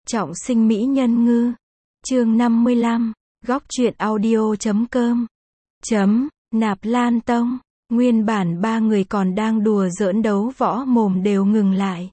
Trọng sinh mỹ nhân ngư. Chương 55. Góc truyện audio.com. Nạp Lan Tông. Nguyên bản ba người còn đang đùa giỡn đấu võ mồm đều ngừng lại.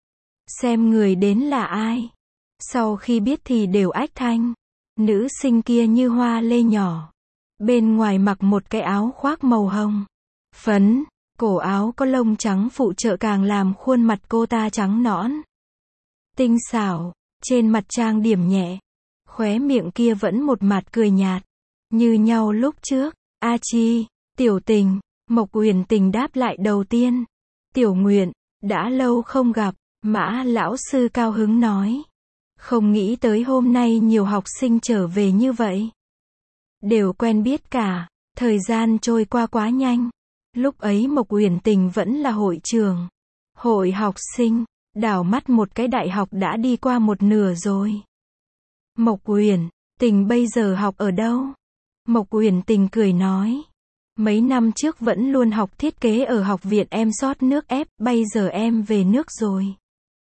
Xem người đến là ai. Sau khi biết thì đều ách thanh. Nữ sinh kia như hoa lê nhỏ. Bên ngoài mặc một cái áo khoác màu hồng phấn, cổ áo có lông trắng phụ trợ càng làm khuôn mặt cô ta trắng nõn, tinh xảo, trên mặt trang điểm nhẹ, khóe miệng kia vẫn một mặt cười nhạt, như nhau lúc trước. A Chi, Tiểu Tình. Mộc Uyển Tình đáp lại đầu tiên. Tiểu Nguyện, đã lâu không gặp. Mã lão sư cao hứng nói. Không nghĩ tới hôm nay nhiều học sinh trở về như vậy. Đều quen biết cả, thời gian trôi qua quá nhanh. Lúc ấy Mộc Uyển Tình vẫn là hội trưởng, hội học sinh, đảo mắt một cái đại học đã đi qua một nửa rồi. Mộc Uyển Tình bây giờ học ở đâu? Mộc Uyển Tình cười nói. Mấy năm trước vẫn luôn học thiết kế ở học viện em sót nước ép, bây giờ em về nước rồi.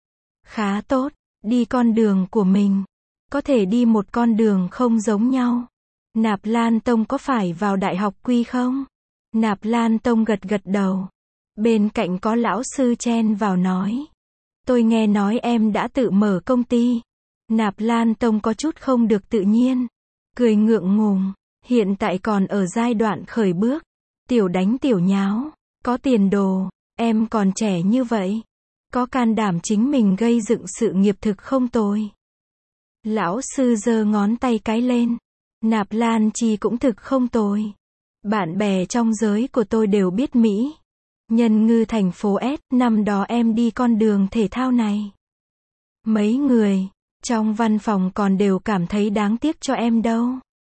Khá tốt, đi con đường của mình. Có thể đi một con đường không giống nhau. Nạp Lan Tông có phải vào đại học quy không? Nạp Lan Tông gật gật đầu. Bên cạnh có lão sư chen vào nói. Tôi nghe nói em đã tự mở công ty. Nạp Lan Tông có chút không được tự nhiên. Cười ngượng ngùng. Hiện tại còn ở giai đoạn khởi bước. Tiểu đánh tiểu nháo. Có tiền đồ. Em còn trẻ như vậy. Có can đảm chính mình gây dựng sự nghiệp thực không tồi. Lão sư giơ ngón tay cái lên. Nạp Lan Chi cũng thực không tồi. Bạn bè trong giới của tôi đều biết Mỹ Nhân Ngư thành phố S, năm đó em đi con đường thể thao này. Mấy người trong văn phòng còn đều cảm thấy đáng tiếc cho em đâu.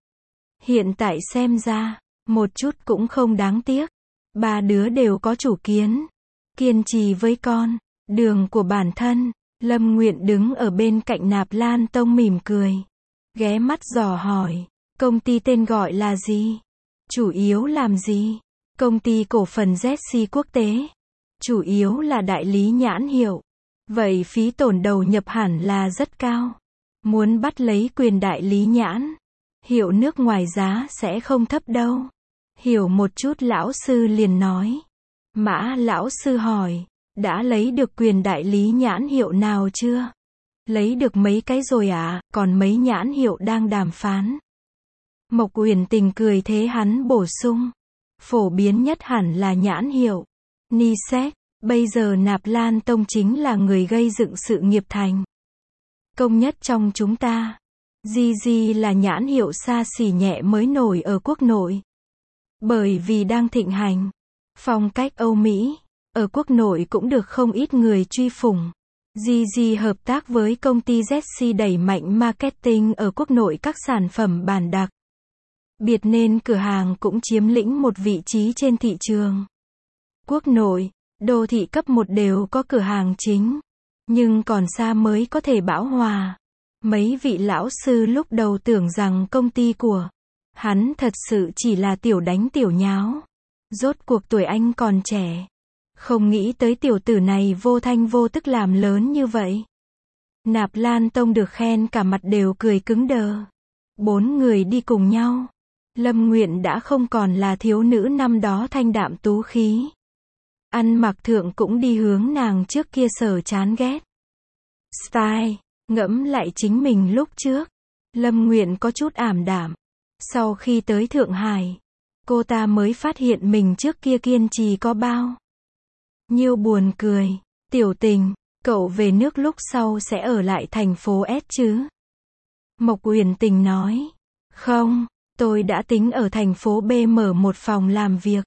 Hiện tại xem ra, một chút cũng không đáng tiếc. Ba đứa đều có chủ kiến, kiên trì với con đường của bản thân. Lâm Nguyện đứng ở bên cạnh Nạp Lan Tông mỉm cười, ghé mắt dò hỏi. Công ty tên gọi là gì? Chủ yếu làm gì? Công ty cổ phần ZC quốc tế. Chủ yếu là đại lý nhãn hiệu. Vậy phí tổn đầu nhập hẳn là rất cao. Muốn bắt lấy quyền đại lý nhãn hiệu nước ngoài giá sẽ không thấp đâu. Hiểu một chút lão sư liền nói. Mã lão sư hỏi. Đã lấy được quyền đại lý nhãn hiệu nào chưa? Lấy được mấy cái rồi ạ, còn mấy nhãn hiệu đang đàm phán. Mộc Uyển Tình cười thế hắn bổ sung. Phổ biến nhất hẳn là nhãn hiệu Nisek. Bây giờ Nạp Lan Tông chính là người gây dựng sự nghiệp thành công nhất trong chúng ta. GG là nhãn hiệu xa xỉ nhẹ mới nổi ở quốc nội. Bởi vì đang thịnh hành phong cách Âu Mỹ, ở quốc nội cũng được không ít người truy phủng. GG hợp tác với công ty ZC đẩy mạnh marketing ở quốc nội các sản phẩm bản đặc biệt nên cửa hàng cũng chiếm lĩnh một vị trí trên thị trường. Quốc nội, đô thị cấp 1 đều có cửa hàng chính, nhưng còn xa mới có thể bão hòa. Mấy vị lão sư lúc đầu tưởng rằng công ty của hắn thật sự chỉ là tiểu đánh tiểu nháo. Rốt cuộc tuổi anh còn trẻ. Không nghĩ tới tiểu tử này vô thanh vô tức làm lớn như vậy. Nạp Lan Tông được khen cả mặt đều cười cứng đờ. 4 người đi cùng nhau. Lâm Nguyện đã không còn là thiếu nữ năm đó thanh đạm tú khí. Ăn mặc thượng cũng đi hướng nàng trước kia sở chán ghét. Style, ngẫm lại chính mình lúc trước. Lâm Nguyện có chút ảm đạm. Sau khi tới Thượng Hải, cô ta mới phát hiện mình trước kia kiên trì có bao nhiêu buồn cười. Tiểu Tình, cậu về nước lúc sau sẽ ở lại thành phố S chứ? Mộc Uyển Tình nói. Không, tôi đã tính ở thành phố B mở một phòng làm việc.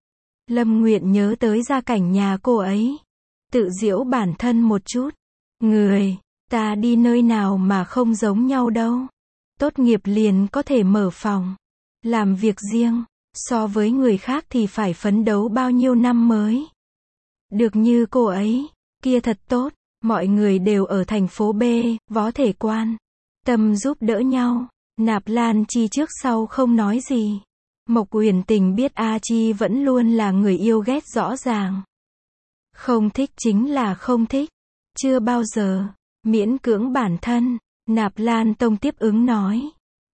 Lâm Nguyện nhớ tới gia cảnh nhà cô ấy. Tự giễu bản thân một chút. Người, ta đi nơi nào mà không giống nhau đâu. Tốt nghiệp liền có thể mở phòng làm việc riêng. So với người khác thì phải phấn đấu bao nhiêu năm mới được như cô ấy. Kia thật tốt. Mọi người đều ở thành phố B, võ thể quan tâm giúp đỡ nhau. Nạp Lan Chi trước sau không nói gì. Mộc Uyển Tình biết A Chi vẫn luôn là người yêu ghét rõ ràng. Không thích chính là không thích. Chưa bao giờ Miễn cưỡng bản thân, Nạp Lan Tông tiếp ứng nói.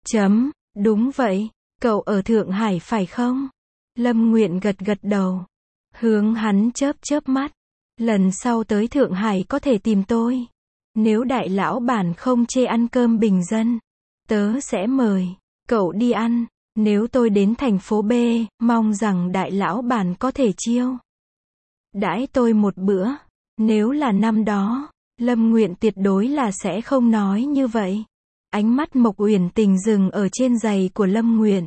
Đúng vậy, cậu ở Thượng Hải phải không? Lâm Nguyện gật gật đầu. Hướng hắn chớp chớp mắt. Lần sau tới Thượng Hải có thể tìm tôi. Nếu đại lão bản không chê ăn cơm bình dân, tớ sẽ mời cậu đi ăn. Nếu tôi đến thành phố B, mong rằng đại lão bản có thể chiêu đãi tôi một bữa. Nếu là năm đó, Lâm Nguyện tuyệt đối là sẽ không nói như vậy. Ánh mắt Mộc Uyển Tình dừng ở trên giày của Lâm Nguyện.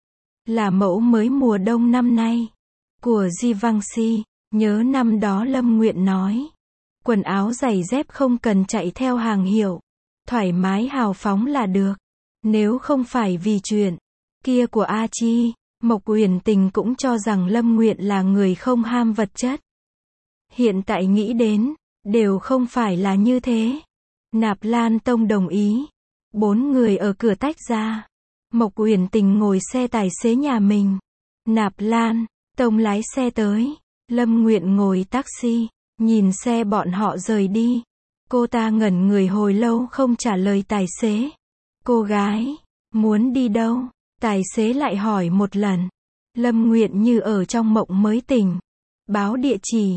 Là mẫu mới mùa đông năm nay của Givenchy. Nhớ năm đó Lâm Nguyện nói, quần áo giày dép không cần chạy theo hàng hiệu, thoải mái hào phóng là được. Nếu không phải vì chuyện kia của A Chi, Mộc Uyển Tình cũng cho rằng Lâm Nguyện là người không ham vật chất. Hiện tại nghĩ đến, đều không phải là như thế. Nạp Lan Tông đồng ý. 4 người ở cửa tách ra. Mộc Uyển Tình ngồi xe tài xế nhà mình. Nạp Lan Tông lái xe tới. Lâm Nguyện ngồi taxi, nhìn xe bọn họ rời đi. Cô ta ngẩn người hồi lâu không trả lời tài xế. Cô gái, muốn đi đâu? Tài xế lại hỏi một lần. Lâm Nguyện như ở trong mộng mới tỉnh. Báo địa chỉ.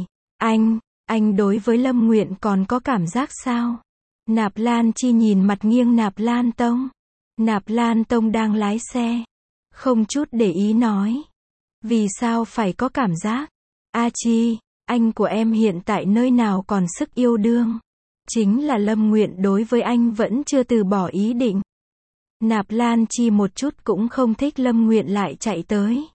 Anh đối với Lâm Nguyện còn có cảm giác sao? Nạp Lan Chi nhìn mặt nghiêng Nạp Lan Tông. Nạp Lan Tông đang lái xe. Không chút để ý nói. Vì sao phải có cảm giác? A Chi, anh của em hiện tại nơi nào còn sức yêu đương? Chính là Lâm Nguyện đối với anh vẫn chưa từ bỏ ý định. Nạp Lan Chi một chút cũng không thích Lâm Nguyện lại chạy tới.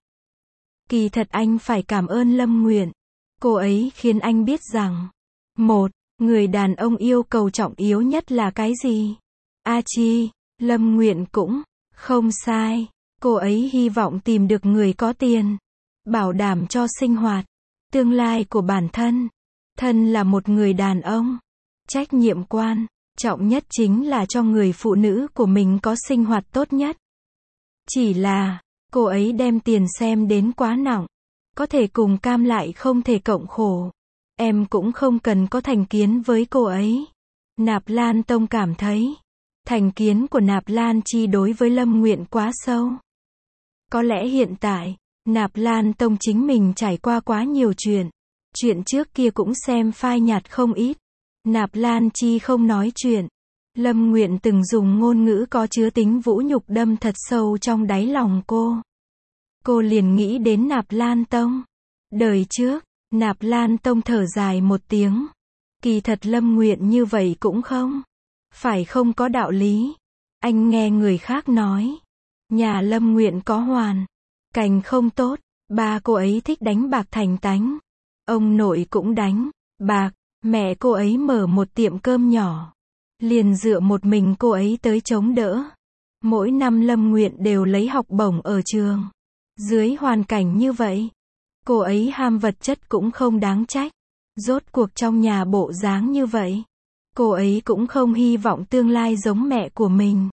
Kỳ thật anh phải cảm ơn Lâm Nguyện. Cô ấy khiến anh biết rằng, một người đàn ông yêu cầu trọng yếu nhất là cái gì? A Chi, Lâm Nguyện cũng không sai. Cô ấy hy vọng tìm được người có tiền, bảo đảm cho sinh hoạt, tương lai của bản thân. Thân là một người đàn ông, trách nhiệm quan trọng nhất chính là cho người phụ nữ của mình có sinh hoạt tốt nhất. Chỉ là, cô ấy đem tiền xem đến quá nặng. Có thể cùng cam lại không thể cộng khổ. Em cũng không cần có thành kiến với cô ấy. Nạp Lan Tông cảm thấy, thành kiến của Nạp Lan Chi đối với Lâm Nguyện quá sâu. Có lẽ hiện tại, Nạp Lan Tông chính mình trải qua quá nhiều chuyện. Chuyện trước kia cũng xem phai nhạt không ít. Nạp Lan Chi không nói chuyện. Lâm Nguyện từng dùng ngôn ngữ có chứa tính vũ nhục đâm thật sâu trong đáy lòng cô. Cô liền nghĩ đến Nạp Lan Tông. Đời trước, Nạp Lan Tông thở dài một tiếng. Kỳ thật Lâm Nguyện như vậy cũng không phải không có đạo lý. Anh nghe người khác nói, nhà Lâm Nguyện có hoàn cảnh không tốt, ba cô ấy thích đánh bạc thành tánh. Ông nội cũng đánh bạc, mẹ cô ấy mở một tiệm cơm nhỏ. Liền dựa một mình cô ấy tới chống đỡ. Mỗi năm Lâm Nguyện đều lấy học bổng ở trường. Dưới hoàn cảnh như vậy, cô ấy ham vật chất cũng không đáng trách. Rốt cuộc trong nhà bộ dáng như vậy, cô ấy cũng không hy vọng tương lai giống mẹ của mình.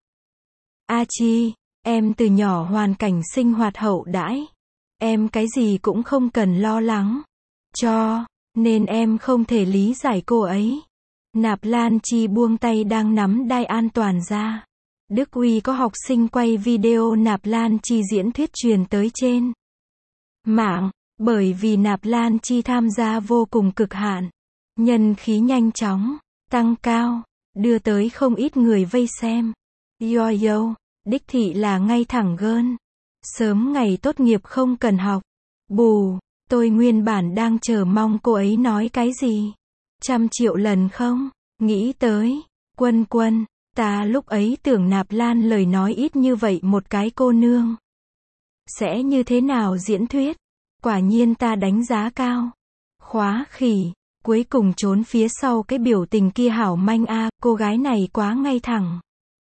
A Chi, em từ nhỏ hoàn cảnh sinh hoạt hậu đãi. Em cái gì cũng không cần lo lắng. Cho nên em không thể lý giải cô ấy. Nạp Lan Chi buông tay đang nắm đai an toàn ra. Đức Uy có học sinh quay video Nạp Lan Chi diễn thuyết truyền tới trên mạng. Bởi vì Nạp Lan Chi tham gia vô cùng cực hạn. Nhân khí nhanh chóng tăng cao, đưa tới không ít người vây xem. Yo, đích thị là ngay thẳng gơn. Sớm ngày tốt nghiệp không cần học. Bù, tôi nguyên bản đang chờ mong cô ấy nói cái gì. 100 triệu lần không? Nghĩ tới, Quân, ta lúc ấy tưởng Nạp Lan lời nói ít như vậy một cái cô nương. Sẽ như thế nào diễn thuyết? Quả nhiên ta đánh giá cao. Khóa khỉ, cuối cùng trốn phía sau cái biểu tình kia hảo manh a, cô gái này quá ngay thẳng.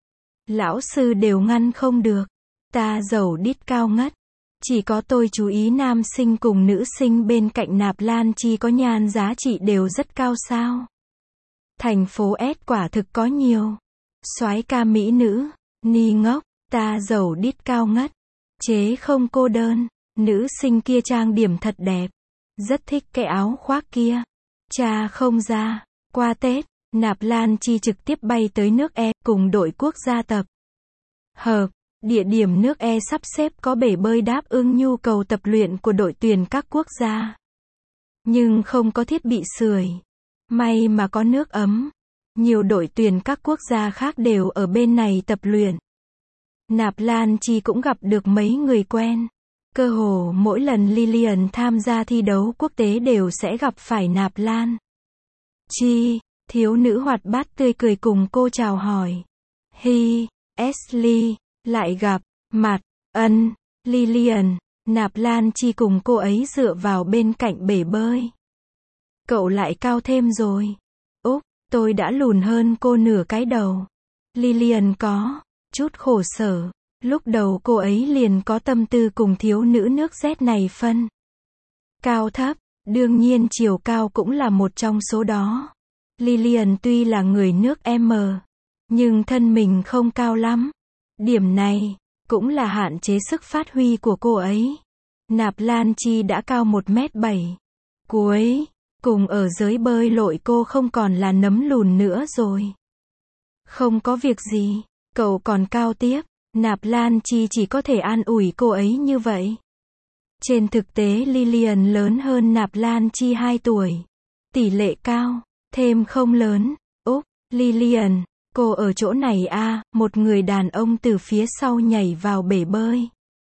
Lão sư đều ngăn không được. Ta giàu đít cao ngất. Chỉ có tôi chú ý nam sinh cùng nữ sinh bên cạnh Nạp Lan Chi có nhan giá trị đều rất cao sao. Thành phố S quả thực có nhiều soái ca mỹ nữ. Ni ngốc, ta giàu đít cao ngất. Chế không cô đơn. Nữ sinh kia trang điểm thật đẹp. Rất thích cái áo khoác kia. Cha không ra. Qua Tết, Nạp Lan Chi trực tiếp bay tới nước E, cùng đội quốc gia tập hợp. Địa điểm nước E sắp xếp có bể bơi đáp ứng nhu cầu tập luyện của đội tuyển các quốc gia. Nhưng không có thiết bị sưởi. May mà có nước ấm. Nhiều đội tuyển các quốc gia khác đều ở bên này tập luyện. Nạp Lan Chi cũng gặp được mấy người quen. Cơ hồ mỗi lần Lilian tham gia thi đấu quốc tế đều sẽ gặp phải Nạp Lan Chi. Thiếu nữ hoạt bát tươi cười cùng cô chào hỏi. Hi, Ashley, lại gặp mặt, Lilian. Nạp Lan Chi cùng cô ấy dựa vào bên cạnh bể bơi. Cậu lại cao thêm rồi. Úc, tôi đã lùn hơn cô nửa cái đầu. Lilian có chút khổ sở. Lúc đầu cô ấy liền có tâm tư cùng thiếu nữ nước Z này phân cao thấp. Đương nhiên chiều cao cũng là một trong số đó. Lilian tuy là người nước M, nhưng thân mình không cao lắm. Điểm này cũng là hạn chế sức phát huy của cô ấy. Nạp Lan Chi đã cao 1m7. Cuối cùng ở giới bơi lội cô không còn là nấm lùn nữa rồi. Không có việc gì, cậu còn cao tiếp. Nạp Lan Chi chỉ có thể an ủi cô ấy như vậy. Trên thực tế Lilian lớn hơn Nạp Lan Chi 2 tuổi. Tỷ lệ cao, thêm không lớn. Úc, Lilian, cô ở chỗ này à, một người đàn ông từ phía sau nhảy vào bể bơi.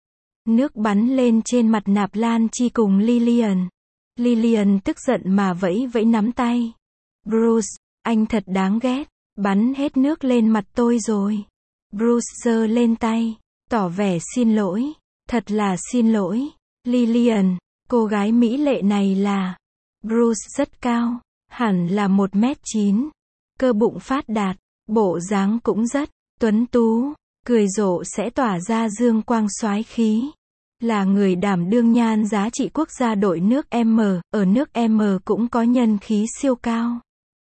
Nước bắn lên trên mặt Nạp Lan Chi cùng Lilian. Lilian tức giận mà vẫy vẫy nắm tay. Bruce, anh thật đáng ghét, bắn hết nước lên mặt tôi rồi. Bruce giơ lên tay, tỏ vẻ xin lỗi. Thật là xin lỗi. Lilian, cô gái mỹ lệ này là... Bruce rất cao, hẳn là 1m9. Cơ bụng phát đạt, bộ dáng cũng rất tuấn tú, cười rộ sẽ tỏa ra dương quang soái khí. Là người đảm đương nhan giá trị quốc gia đội nước M, ở nước M cũng có nhân khí siêu cao.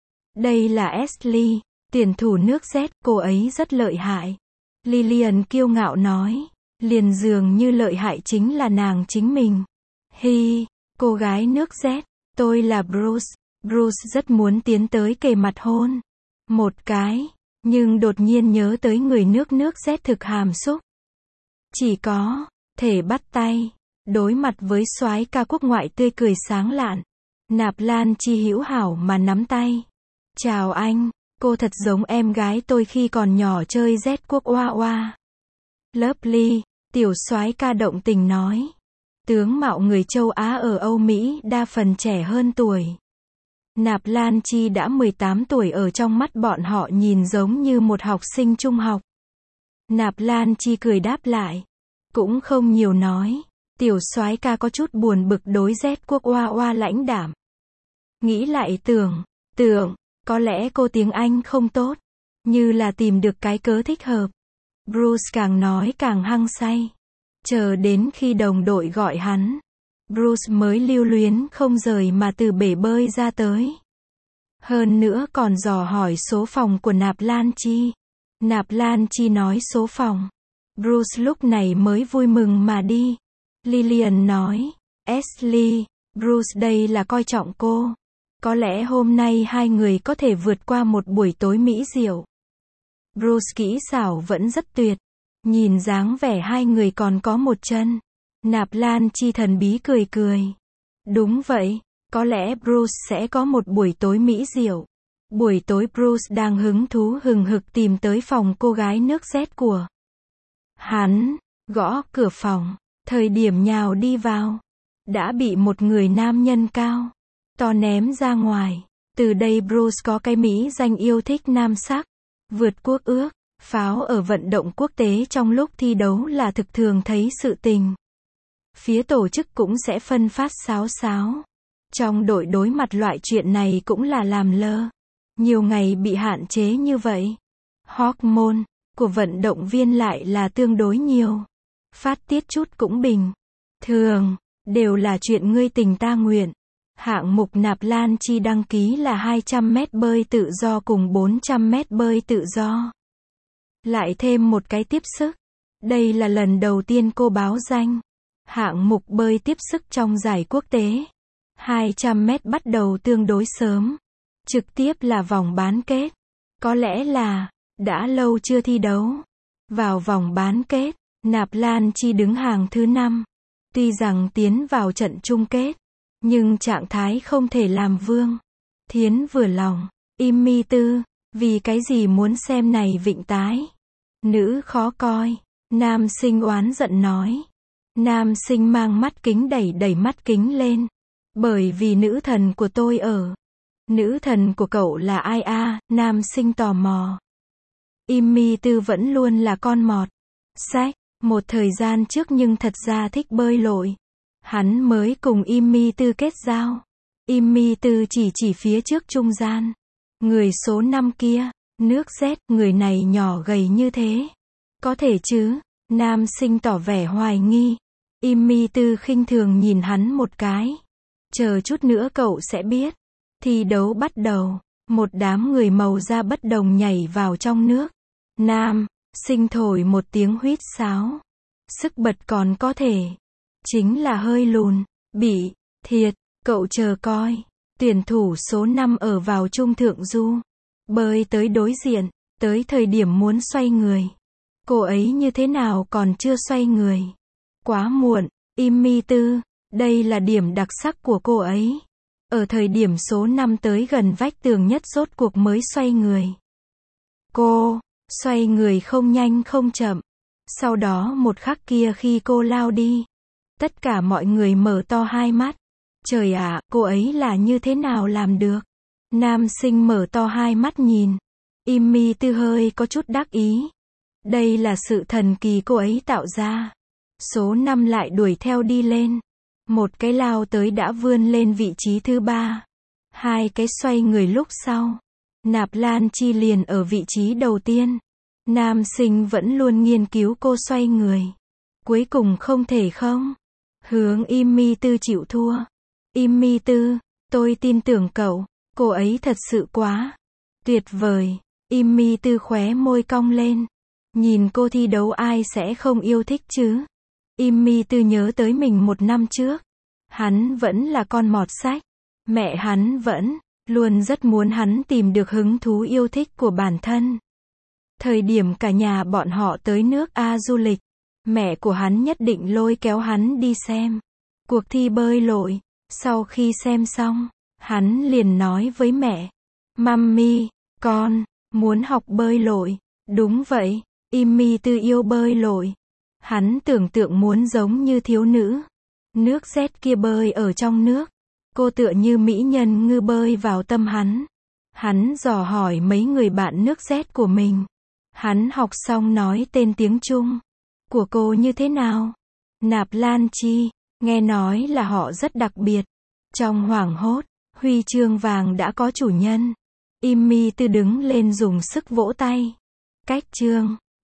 Đây là Ashley, tuyển thủ nước Z, cô ấy rất lợi hại. Lilian kiêu ngạo nói, liền dường như lợi hại chính là nàng chính mình. Hi, cô gái nước Z, tôi là Bruce. Bruce rất muốn tiến tới kề mặt hôn một cái, nhưng đột nhiên nhớ tới người nước Z thực hàm xúc. Chỉ có thể bắt tay, đối mặt với soái ca quốc ngoại tươi cười sáng lạn. Nạp Lan Chi hữu hảo mà nắm tay. Chào anh, cô thật giống em gái tôi khi còn nhỏ chơi Z quốc oa oa. Lovely, tiểu soái ca động tình nói. Tướng mạo người châu Á ở Âu Mỹ đa phần trẻ hơn tuổi. Nạp Lan Chi đã 18 tuổi ở trong mắt bọn họ nhìn giống như một học sinh trung học. Nạp Lan Chi cười đáp lại. Cũng không nhiều nói. Tiểu soái ca có chút buồn bực đối Z quốc oa oa lãnh đạm. Nghĩ lại tưởng, có lẽ cô tiếng Anh không tốt. Như là tìm được cái cớ thích hợp. Bruce càng nói càng hăng say. Chờ đến khi đồng đội gọi hắn, Bruce mới lưu luyến không rời mà từ bể bơi ra tới. Hơn nữa còn dò hỏi số phòng của Nạp Lan Chi. Nạp Lan Chi nói số phòng. Bruce lúc này mới vui mừng mà đi. Lilian nói, Ashley, Bruce đây là coi trọng cô. Có lẽ hôm nay hai người có thể vượt qua một buổi tối mỹ diệu. Bruce kỹ xảo vẫn rất tuyệt. Nhìn dáng vẻ hai người còn có một chân. Nạp Lan Chi thần bí cười cười. Đúng vậy, có lẽ Bruce sẽ có một buổi tối mỹ diệu. Buổi tối Bruce đang hứng thú hừng hực tìm tới phòng cô gái nước Z của hắn, gõ cửa phòng, thời điểm nhào đi vào, đã bị một người nam nhân cao to ném ra ngoài. Từ đây Bruce có cái mỹ danh yêu thích nam sắc, vượt quốc ước, pháo ở vận động quốc tế trong lúc thi đấu là thực thường thấy sự tình. Phía tổ chức cũng sẽ phân phát sáo. Trong đội đối mặt loại chuyện này cũng là làm lơ. Nhiều ngày bị hạn chế như vậy. Hormone của vận động viên lại là tương đối nhiều. Phát tiết chút cũng bình thường, đều là chuyện ngươi tình ta nguyện. Hạng mục Nạp Lan Chi đăng ký là 200m bơi tự do cùng 400m bơi tự do. Lại thêm một cái tiếp sức. Đây là lần đầu tiên cô báo danh hạng mục bơi tiếp sức trong giải quốc tế. 200m bắt đầu tương đối sớm. Trực tiếp là vòng bán kết. Có lẽ là, đã lâu chưa thi đấu. Vào vòng bán kết, Nạp Lan Chi đứng hàng thứ 5. Tuy rằng tiến vào trận chung kết, nhưng trạng thái không thể làm vương. Thiến vừa lòng, im mi tư, vì cái gì muốn xem này vịnh tái. Nữ khó coi, nam sinh oán giận nói. Nam sinh mang mắt kính đẩy mắt kính lên. Bởi vì nữ thần của tôi ở. Nữ thần của cậu là ai a? Nam sinh tò mò. Im mi tư vẫn luôn là con mọt. Sách, một thời gian trước nhưng thật ra thích bơi lội. Hắn mới cùng Im mi tư kết giao. Im mi tư chỉ phía trước trung gian. Người số 5 kia, nước rét, người này nhỏ gầy như thế. Có thể chứ? Nam sinh tỏ vẻ hoài nghi. Im mi tư khinh thường nhìn hắn một cái. Chờ chút nữa cậu sẽ biết. Thi đấu bắt đầu. Một đám người màu da bất đồng nhảy vào trong nước. Nam sinh thổi một tiếng huýt sáo. Sức bật còn có thể. Chính là hơi lùn. Bị thiệt. Cậu chờ coi. Tuyển thủ số 5 ở vào trung thượng du. Bơi tới đối diện. Tới thời điểm muốn xoay người. Cô ấy như thế nào còn chưa xoay người. Quá muộn. Im mi tư. Đây là điểm đặc sắc của cô ấy. Ở thời điểm số 5 tới gần vách tường nhất rốt cuộc mới xoay người. Cô xoay người không nhanh không chậm. Sau đó một khắc kia khi cô lao đi, tất cả mọi người mở to hai mắt. Trời ạ, cô ấy là như thế nào làm được? Nam sinh mở to hai mắt nhìn. Im mi tư hơi có chút đắc ý. Đây là sự thần kỳ cô ấy tạo ra. Số 5 lại đuổi theo đi lên. Một cái lao tới đã vươn lên vị trí thứ 3. Hai cái xoay người lúc sau. Nạp Lan Chi liền ở vị trí đầu tiên. Nam sinh vẫn luôn nghiên cứu cô xoay người. Cuối cùng không thể không. Hướng Im mi tư chịu thua. Im mi tư, tôi tin tưởng cậu. Cô ấy thật sự quá tuyệt vời. Im mi tư khóe môi cong lên. Nhìn cô thi đấu ai sẽ không yêu thích chứ? Im mi tư nhớ tới mình một năm trước. Hắn vẫn là con mọt sách. Mẹ hắn vẫn luôn rất muốn hắn tìm được hứng thú yêu thích của bản thân. Thời điểm cả nhà bọn họ tới nước A du lịch, mẹ của hắn nhất định lôi kéo hắn đi xem cuộc thi bơi lội. Sau khi xem xong, hắn liền nói với mẹ, Mummy, con muốn học bơi lội. Đúng vậy, Im mi tư yêu bơi lội. Hắn tưởng tượng muốn giống như thiếu nữ. Nước rét kia bơi ở trong nước. Cô tựa như mỹ nhân ngư bơi vào tâm hắn. Hắn dò hỏi mấy người bạn nước rét của mình. Hắn học xong nói tên tiếng Trung của cô như thế nào? Nạp Lan Chi. Nghe nói là họ rất đặc biệt. Trong hoảng hốt, huy chương vàng đã có chủ nhân. Im mi tư đứng lên dùng sức vỗ tay. Cách chương.